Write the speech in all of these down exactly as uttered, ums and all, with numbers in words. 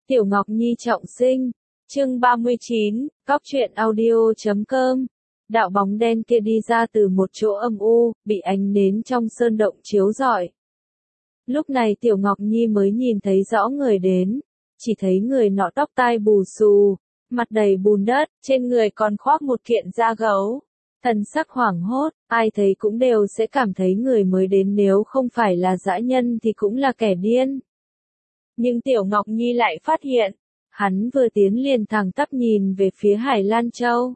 Tiểu Ngọc Nhi trọng sinh, chương ba mươi chín, Góc truyện audio chấm com. Đạo bóng đen kia đi ra từ một chỗ âm u, bị ánh nến trong sơn động chiếu rọi. Lúc này Tiểu Ngọc Nhi mới nhìn thấy rõ người đến, chỉ thấy người nọ tóc tai bù xù, mặt đầy bùn đất, trên người còn khoác một kiện da gấu. Thần sắc hoảng hốt, ai thấy cũng đều sẽ cảm thấy người mới đến nếu không phải là dã nhân thì cũng là kẻ điên. Nhưng Tiểu Ngọc Nhi lại phát hiện, hắn vừa tiến liền thẳng tắp nhìn về phía Hải Lan Châu.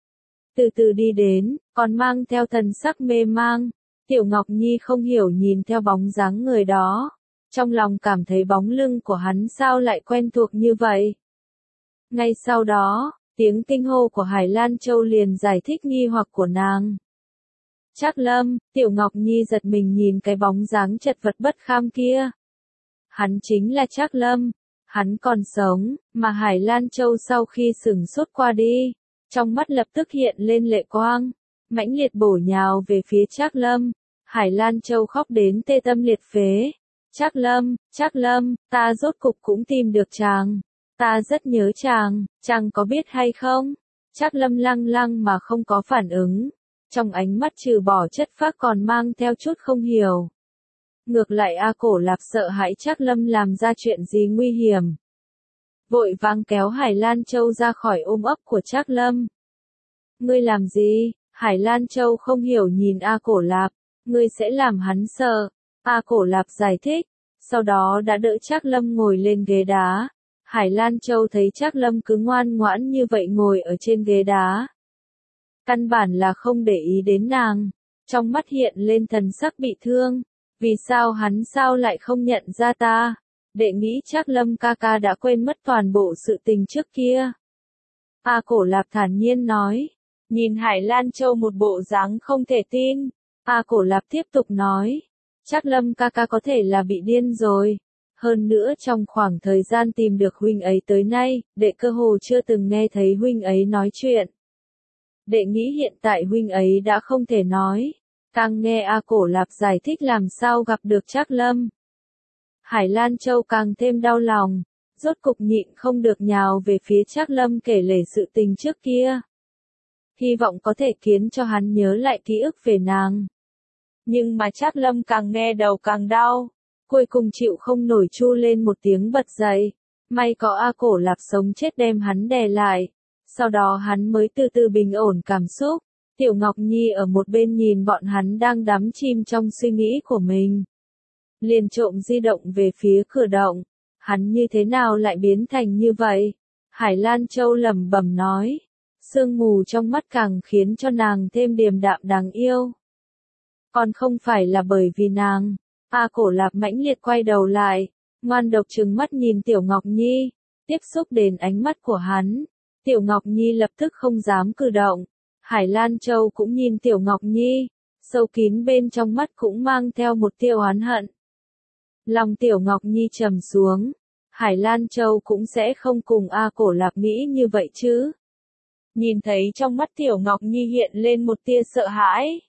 Từ từ đi đến, còn mang theo thần sắc mê mang, Tiểu Ngọc Nhi không hiểu nhìn theo bóng dáng người đó. Trong lòng cảm thấy bóng lưng của hắn sao lại quen thuộc như vậy. Ngay sau đó, tiếng kinh hô của Hải Lan Châu liền giải thích nghi hoặc của nàng. Trác Lâm, Tiểu Ngọc Nhi giật mình nhìn cái bóng dáng chật vật bất kham kia. Hắn chính là Trác Lâm, hắn còn sống, mà Hải Lan Châu sau khi sửng sốt qua đi, trong mắt lập tức hiện lên lệ quang, mãnh liệt bổ nhào về phía Trác Lâm. Hải Lan Châu khóc đến tê tâm liệt phế. Trác Lâm, Trác Lâm, ta rốt cục cũng tìm được chàng. Ta rất nhớ chàng, chàng có biết hay không? Trác Lâm lăng lăng mà không có phản ứng. Trong ánh mắt trừ bỏ chất phác còn mang theo chút không hiểu. Ngược lại A Cổ Lạp sợ hãi Trác Lâm làm ra chuyện gì nguy hiểm. Vội vàng kéo Hải Lan Châu ra khỏi ôm ấp của Trác Lâm. Ngươi làm gì? Hải Lan Châu không hiểu nhìn A Cổ Lạp. Ngươi sẽ làm hắn sợ. A Cổ Lạp giải thích. Sau đó đã đỡ Trác Lâm ngồi lên ghế đá. Hải Lan Châu thấy Trác Lâm cứ ngoan ngoãn như vậy ngồi ở trên ghế đá. Căn bản là không để ý đến nàng. Trong mắt hiện lên thần sắc bị thương. Vì sao hắn sao lại không nhận ra ta? Đệ nghĩ Trác Lâm ca ca đã quên mất toàn bộ sự tình trước kia. A Cổ Lạp thản nhiên nói. Nhìn Hải Lan Châu một bộ dáng không thể tin. A Cổ Lạp tiếp tục nói. Trác Lâm ca ca có thể là bị điên rồi. Hơn nữa trong khoảng thời gian tìm được huynh ấy tới nay, đệ cơ hồ chưa từng nghe thấy huynh ấy nói chuyện. Đệ nghĩ hiện tại huynh ấy đã không thể nói. Càng nghe A Cổ Lạp giải thích làm sao gặp được Trác Lâm. Hải Lan Châu càng thêm đau lòng, rốt cục nhịn không được nhào về phía Trác Lâm kể lể sự tình trước kia. Hy vọng có thể khiến cho hắn nhớ lại ký ức về nàng. Nhưng mà Trác Lâm càng nghe đầu càng đau, cuối cùng chịu không nổi chu lên một tiếng bật dậy. May có A Cổ Lạp sống chết đem hắn đè lại, sau đó hắn mới từ từ bình ổn cảm xúc. Tiểu Ngọc Nhi ở một bên nhìn bọn hắn đang đắm chìm trong suy nghĩ của mình. Liền trộm di động về phía cửa động. Hắn như thế nào lại biến thành như vậy? Hải Lan Châu lẩm bẩm nói. Sương mù trong mắt càng khiến cho nàng thêm điềm đạm đáng yêu. Còn không phải là bởi vì nàng. A Cổ Lạp mãnh liệt quay đầu lại, ngoan độc trừng mắt nhìn Tiểu Ngọc Nhi, tiếp xúc đến ánh mắt của hắn. Tiểu Ngọc Nhi lập tức không dám cử động. Hải Lan Châu cũng nhìn Tiểu Ngọc Nhi, sâu kín bên trong mắt cũng mang theo một tia oán hận. Lòng Tiểu Ngọc Nhi trầm xuống, Hải Lan Châu cũng sẽ không cùng A Cổ Lạp nghĩ như vậy chứ. Nhìn thấy trong mắt Tiểu Ngọc Nhi hiện lên một tia sợ hãi.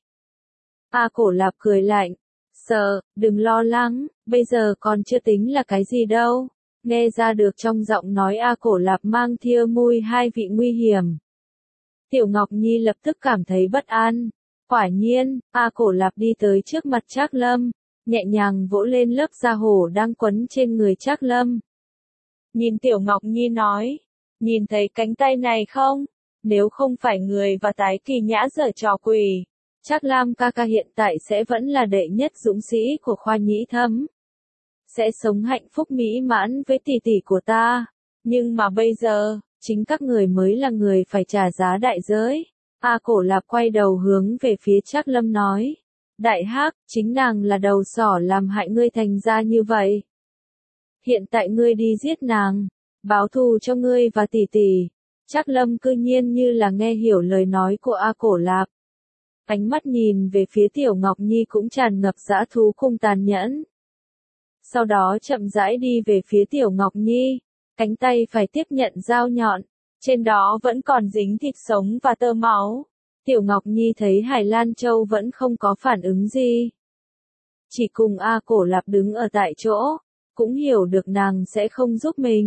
A Cổ Lạp cười lạnh, sợ, đừng lo lắng, bây giờ còn chưa tính là cái gì đâu. Nghe ra được trong giọng nói A Cổ Lạp mang theo mùi hai vị nguy hiểm. Tiểu Ngọc Nhi lập tức cảm thấy bất an. Quả nhiên, A Cổ Lạp đi tới trước mặt Trác Lâm, nhẹ nhàng vỗ lên lớp da hổ đang quấn trên người Trác Lâm. Nhìn Tiểu Ngọc Nhi nói, nhìn thấy cánh tay này không? Nếu không phải người và Tái Kỳ Nhã giở trò quỷ, Trác Lam ca ca hiện tại sẽ vẫn là đệ nhất dũng sĩ của khoa nhĩ thâm. Sẽ sống hạnh phúc mỹ mãn với tỷ tỷ của ta. Nhưng mà bây giờ, chính các người mới là người phải trả giá đại giới. A Cổ Lạp quay đầu hướng về phía Trác Lâm nói. Đại hắc, chính nàng là đầu sỏ làm hại ngươi thành ra như vậy. Hiện tại ngươi đi giết nàng, báo thù cho ngươi và tỷ tỷ. Trác Lâm cư nhiên như là nghe hiểu lời nói của A Cổ Lạp. Ánh mắt nhìn về phía Tiểu Ngọc Nhi cũng tràn ngập dã thú cùng tàn nhẫn. Sau đó chậm rãi đi về phía Tiểu Ngọc Nhi, cánh tay phải tiếp nhận dao nhọn, trên đó vẫn còn dính thịt sống và tơ máu. Tiểu Ngọc Nhi thấy Hải Lan Châu vẫn không có phản ứng gì. Chỉ cùng A Cổ Lạp đứng ở tại chỗ, cũng hiểu được nàng sẽ không giúp mình,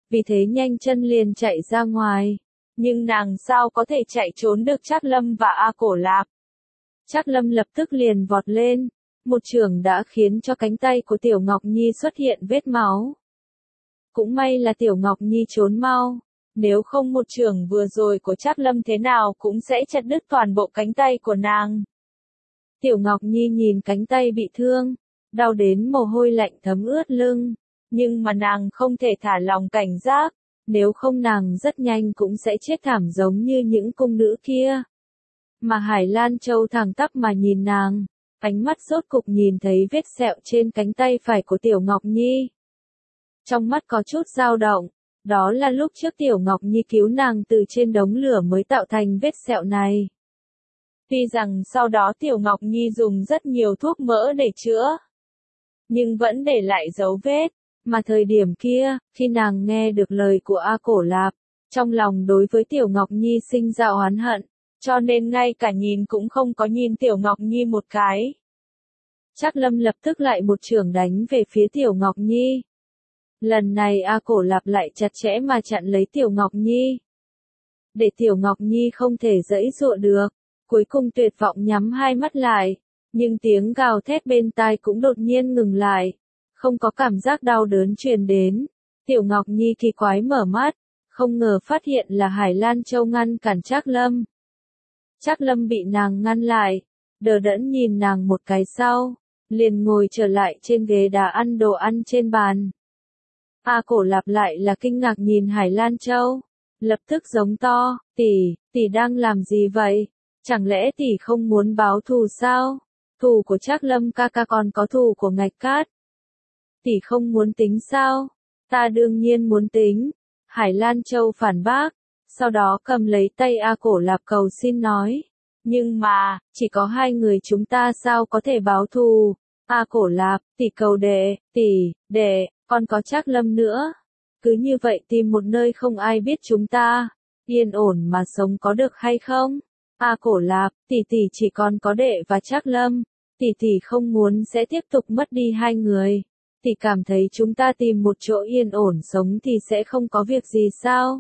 vì thế nhanh chân liền chạy ra ngoài. Nhưng nàng sao có thể chạy trốn được Trác Lâm và A Cổ Lạp. Trác Lâm lập tức liền vọt lên, một chưởng đã khiến cho cánh tay của Tiểu Ngọc Nhi xuất hiện vết máu. Cũng may là Tiểu Ngọc Nhi trốn mau, nếu không một chưởng vừa rồi của Trác Lâm thế nào cũng sẽ chặt đứt toàn bộ cánh tay của nàng. Tiểu Ngọc Nhi nhìn cánh tay bị thương, đau đến mồ hôi lạnh thấm ướt lưng, nhưng mà nàng không thể thả lòng cảnh giác, nếu không nàng rất nhanh cũng sẽ chết thảm giống như những cung nữ kia. Mà Hải Lan Châu thẳng tắp mà nhìn nàng, ánh mắt rốt cục nhìn thấy vết sẹo trên cánh tay phải của Tiểu Ngọc Nhi. Trong mắt có chút dao động, đó là lúc trước Tiểu Ngọc Nhi cứu nàng từ trên đống lửa mới tạo thành vết sẹo này. Tuy rằng sau đó Tiểu Ngọc Nhi dùng rất nhiều thuốc mỡ để chữa, nhưng vẫn để lại dấu vết, mà thời điểm kia, khi nàng nghe được lời của A Cổ Lạp, trong lòng đối với Tiểu Ngọc Nhi sinh ra oán hận, cho nên ngay cả nhìn cũng không có nhìn Tiểu Ngọc Nhi một cái. Trác Lâm lập tức lại một chưởng đánh về phía Tiểu Ngọc Nhi. Lần này A Cổ Lạp lại chặt chẽ mà chặn lấy Tiểu Ngọc Nhi. Để Tiểu Ngọc Nhi không thể giãy giụa được, cuối cùng tuyệt vọng nhắm hai mắt lại, nhưng tiếng gào thét bên tai cũng đột nhiên ngừng lại, không có cảm giác đau đớn truyền đến. Tiểu Ngọc Nhi kỳ quái mở mắt, không ngờ phát hiện là Hải Lan Châu ngăn cản Trác Lâm. Trác Lâm bị nàng ngăn lại, đờ đẫn nhìn nàng một cái sau, liền ngồi trở lại trên ghế đá ăn đồ ăn trên bàn. A Cổ Lạp lại là kinh ngạc nhìn Hải Lan Châu, lập tức giống to, tỷ, tỷ đang làm gì vậy? Chẳng lẽ tỷ không muốn báo thù sao? Thù của Trác Lâm ca ca còn có thù của Ngạch Cát. Tỷ không muốn tính sao? Ta đương nhiên muốn tính. Hải Lan Châu phản bác, sau đó cầm lấy tay A Cổ Lạp cầu xin nói. Nhưng mà, chỉ có hai người chúng ta sao có thể báo thù? A Cổ Lạp, tỷ cầu đệ, tỷ, đệ, còn có Trác Lâm nữa. Cứ như vậy tìm một nơi không ai biết chúng ta, yên ổn mà sống có được hay không? A Cổ Lạp, tỷ tỷ chỉ còn có đệ và Trác Lâm, tỷ tỷ không muốn sẽ tiếp tục mất đi hai người. Tỷ cảm thấy chúng ta tìm một chỗ yên ổn sống thì sẽ không có việc gì sao?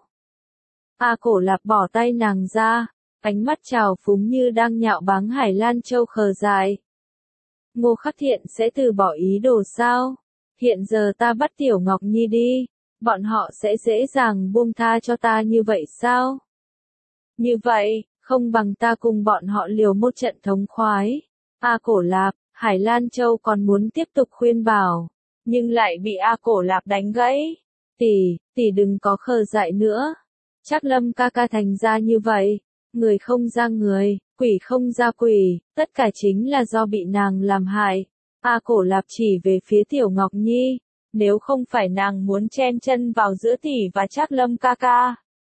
A Cổ Lạp bỏ tay nàng ra, ánh mắt trào phúng như đang nhạo báng Hải Lan Châu khờ dại. Ngô Khắc Thiện sẽ từ bỏ ý đồ sao? Hiện giờ ta bắt Tiểu Ngọc Nhi đi, bọn họ sẽ dễ dàng buông tha cho ta như vậy sao? Như vậy, không bằng ta cùng bọn họ liều một trận thống khoái. A Cổ Lạp, Hải Lan Châu còn muốn tiếp tục khuyên bảo, nhưng lại bị A Cổ Lạp đánh gãy. Tỷ, tỷ đừng có khờ dại nữa. Trác Lâm ca ca thành ra như vậy, người không ra người, quỷ không ra quỷ, tất cả chính là do bị nàng làm hại. A Cổ Lạp chỉ về phía Tiểu Ngọc Nhi, nếu không phải nàng muốn chen chân vào giữa tỷ và Trác Lâm ca ca,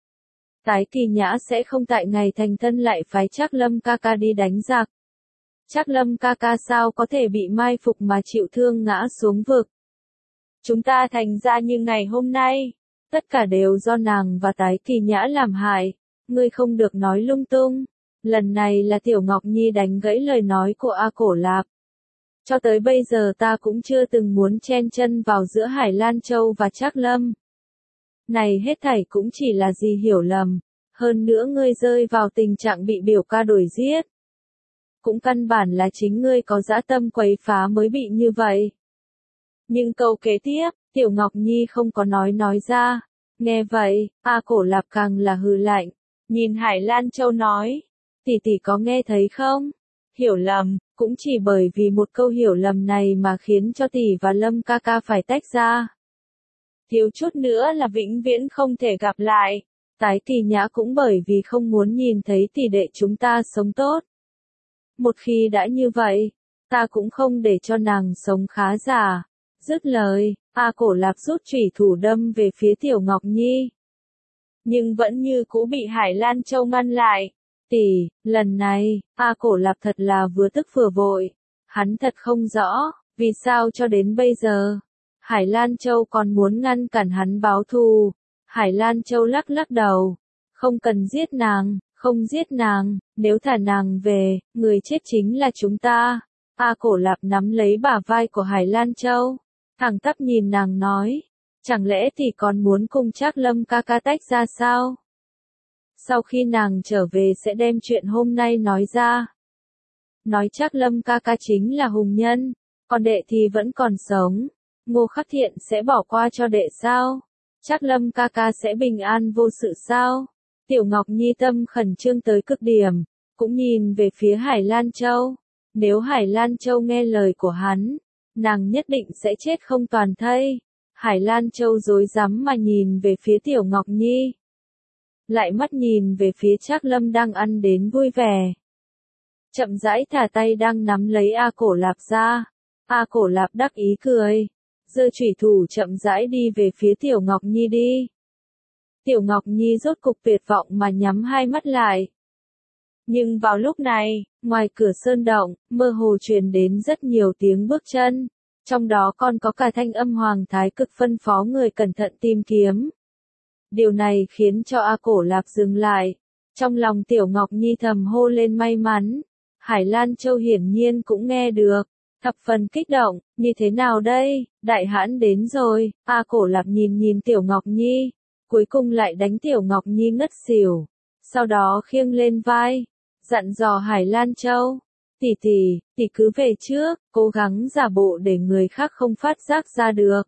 Tái Kỳ Nhã sẽ không tại ngày thành thân lại phái Trác Lâm ca ca đi đánh giặc. Trác Lâm ca ca sao có thể bị mai phục mà chịu thương ngã xuống vực. Chúng ta thành ra như ngày hôm nay, tất cả đều do nàng và Tái Kỳ Nhã làm hại, ngươi không được nói lung tung. Lần này là Tiểu Ngọc Nhi đánh gãy lời nói của A Cổ Lạp. Cho tới bây giờ ta cũng chưa từng muốn chen chân vào giữa Hải Lan Châu và Trác Lâm. Này hết thảy cũng chỉ là gì hiểu lầm, hơn nữa ngươi rơi vào tình trạng bị biểu ca đuổi giết. Cũng căn bản là chính ngươi có dã tâm quấy phá mới bị như vậy. Nhưng câu kế tiếp, Tiểu Ngọc Nhi không có nói nói ra. Nghe vậy, A Cổ Lạp càng là hừ lạnh, nhìn Hải Lan Châu nói, tỷ tỷ có nghe thấy không? Hiểu lầm, cũng chỉ bởi vì một câu hiểu lầm này mà khiến cho tỷ và Lâm ca ca phải tách ra. Thiếu chút nữa là vĩnh viễn không thể gặp lại. Tái Kỳ Nhã cũng bởi vì không muốn nhìn thấy tỷ đệ chúng ta sống tốt. Một khi đã như vậy, ta cũng không để cho nàng sống khá giả. Dứt lời, A Cổ Lạp rút chủy thủ đâm về phía Tiểu Ngọc Nhi. Nhưng vẫn như cũ bị Hải Lan Châu ngăn lại. Tỷ, lần này, A Cổ Lạp thật là vừa tức vừa vội. Hắn thật không rõ, vì sao cho đến bây giờ, Hải Lan Châu còn muốn ngăn cản hắn báo thù. Hải Lan Châu lắc lắc đầu. Không cần giết nàng, không giết nàng, nếu thả nàng về, người chết chính là chúng ta. A Cổ Lạp nắm lấy bả vai của Hải Lan Châu, thẳng tắp nhìn nàng nói. Chẳng lẽ tỷ còn muốn cùng Trác Lâm ca ca tách ra sao? Sau khi nàng trở về sẽ đem chuyện hôm nay nói ra. Nói Trác Lâm ca ca chính là hùng nhân, còn đệ thì vẫn còn sống. Ngô Khắc Thiện sẽ bỏ qua cho đệ sao? Trác Lâm ca ca sẽ bình an vô sự sao? Tiểu Ngọc Nhi tâm khẩn trương tới cực điểm, cũng nhìn về phía Hải Lan Châu. Nếu Hải Lan Châu nghe lời của hắn, nàng nhất định sẽ chết không toàn thây. Hải Lan Châu rối rắm mà nhìn về phía Tiểu Ngọc Nhi. Lại mắt nhìn về phía Trác Lâm đang ăn đến vui vẻ. Chậm rãi thả tay đang nắm lấy A Cổ Lạp ra. A Cổ Lạp đắc ý cười. Giơ chủy thủ chậm rãi đi về phía Tiểu Ngọc Nhi đi. Tiểu Ngọc Nhi rốt cục tuyệt vọng mà nhắm hai mắt lại. Nhưng vào lúc này, ngoài cửa sơn động, mơ hồ truyền đến rất nhiều tiếng bước chân. Trong đó còn có cả thanh âm Hoàng Thái Cực phân phó người cẩn thận tìm kiếm. Điều này khiến cho A Cổ Lạp dừng lại. Trong lòng Tiểu Ngọc Nhi thầm hô lên may mắn. Hải Lan Châu hiển nhiên cũng nghe được. Thập phần kích động, như thế nào đây, đại hãn đến rồi. A Cổ Lạp nhìn nhìn Tiểu Ngọc Nhi. Cuối cùng lại đánh Tiểu Ngọc Nhi ngất xỉu. Sau đó khiêng lên vai. Dặn dò Hải Lan Châu. Tỷ tỷ, tỷ cứ về trước, cố gắng giả bộ để người khác không phát giác ra được.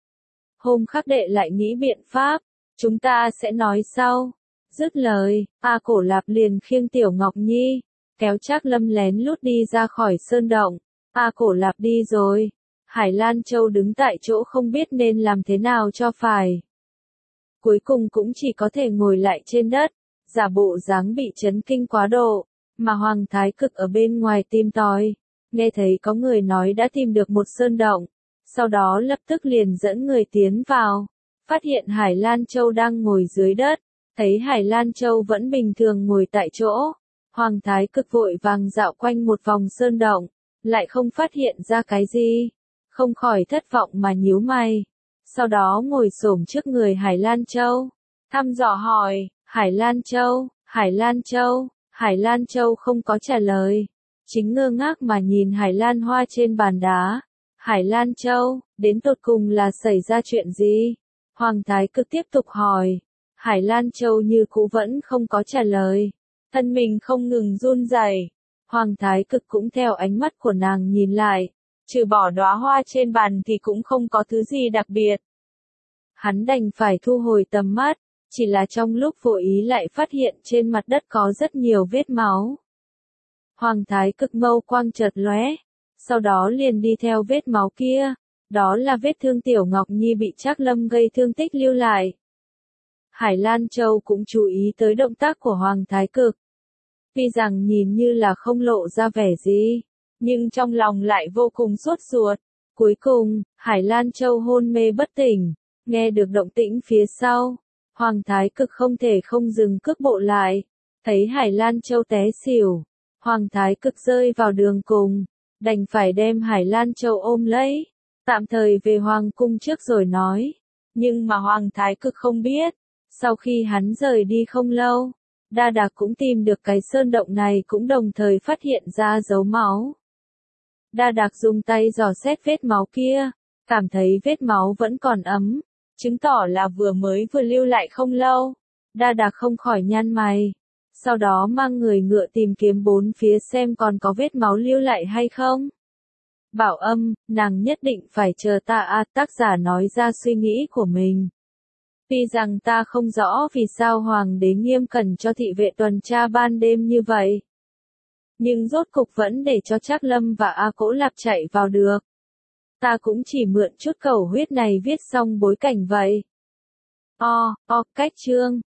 Hôm khác đệ lại nghĩ biện pháp, chúng ta sẽ nói sau. Dứt lời, A Cổ Lạp liền khiêng Tiểu Ngọc Nhi, kéo Trác Lâm lén lút đi ra khỏi sơn động. A Cổ Lạp đi rồi. Hải Lan Châu đứng tại chỗ không biết nên làm thế nào cho phải. Cuối cùng cũng chỉ có thể ngồi lại trên đất, giả bộ dáng bị chấn kinh quá độ. Mà Hoàng Thái Cực ở bên ngoài tìm tòi, nghe thấy có người nói đã tìm được một sơn động, sau đó lập tức liền dẫn người tiến vào, phát hiện Hải Lan Châu đang ngồi dưới đất, thấy Hải Lan Châu vẫn bình thường ngồi tại chỗ, Hoàng Thái Cực vội vàng dạo quanh một vòng sơn động, lại không phát hiện ra cái gì, không khỏi thất vọng mà nhíu mày, sau đó ngồi xổm trước người Hải Lan Châu, thăm dò hỏi, Hải Lan Châu, Hải Lan Châu. Hải Lan Châu không có trả lời, chính ngơ ngác mà nhìn Hải Lan Hoa trên bàn đá. Hải Lan Châu, đến tột cùng là xảy ra chuyện gì? Hoàng Thái Cực tiếp tục hỏi. Hải Lan Châu như cũ vẫn không có trả lời, thân mình không ngừng run rẩy. Hoàng Thái Cực cũng theo ánh mắt của nàng nhìn lại, trừ bỏ đóa hoa trên bàn thì cũng không có thứ gì đặc biệt. Hắn đành phải thu hồi tầm mắt. Chỉ là trong lúc vô ý lại phát hiện trên mặt đất có rất nhiều vết máu. Hoàng Thái Cực mâu quang chợt lóe, sau đó liền đi theo vết máu kia, đó là vết thương Tiểu Ngọc Nhi bị Trác Lâm gây thương tích lưu lại. Hải Lan Châu cũng chú ý tới động tác của Hoàng Thái Cực. Tuy rằng nhìn như là không lộ ra vẻ gì, nhưng trong lòng lại vô cùng sốt ruột. Cuối cùng, Hải Lan Châu hôn mê bất tỉnh, nghe được động tĩnh phía sau. Hoàng Thái Cực không thể không dừng cước bộ lại, thấy Hải Lan Châu té xỉu, Hoàng Thái Cực rơi vào đường cùng, đành phải đem Hải Lan Châu ôm lấy, tạm thời về Hoàng cung trước rồi nói, nhưng mà Hoàng Thái Cực không biết, sau khi hắn rời đi không lâu, Đa Đạc cũng tìm được cái sơn động này cũng đồng thời phát hiện ra dấu máu. Đa Đạc dùng tay dò xét vết máu kia, cảm thấy vết máu vẫn còn ấm. Chứng tỏ là vừa mới vừa lưu lại không lâu. Đa Đạc không khỏi nhăn mày. Sau đó mang người ngựa tìm kiếm bốn phía xem còn có vết máu lưu lại hay không. Bảo Âm, nàng nhất định phải chờ ta à, tác giả nói ra suy nghĩ của mình. Tuy rằng ta không rõ vì sao Hoàng đế nghiêm cẩn cho thị vệ tuần tra ban đêm như vậy. Nhưng rốt cục vẫn để cho Trác Lâm và A Cổ Lạp chạy vào được. Ta cũng chỉ mượn chút cầu huyết này viết xong bối cảnh vậy. O, o, cách chương.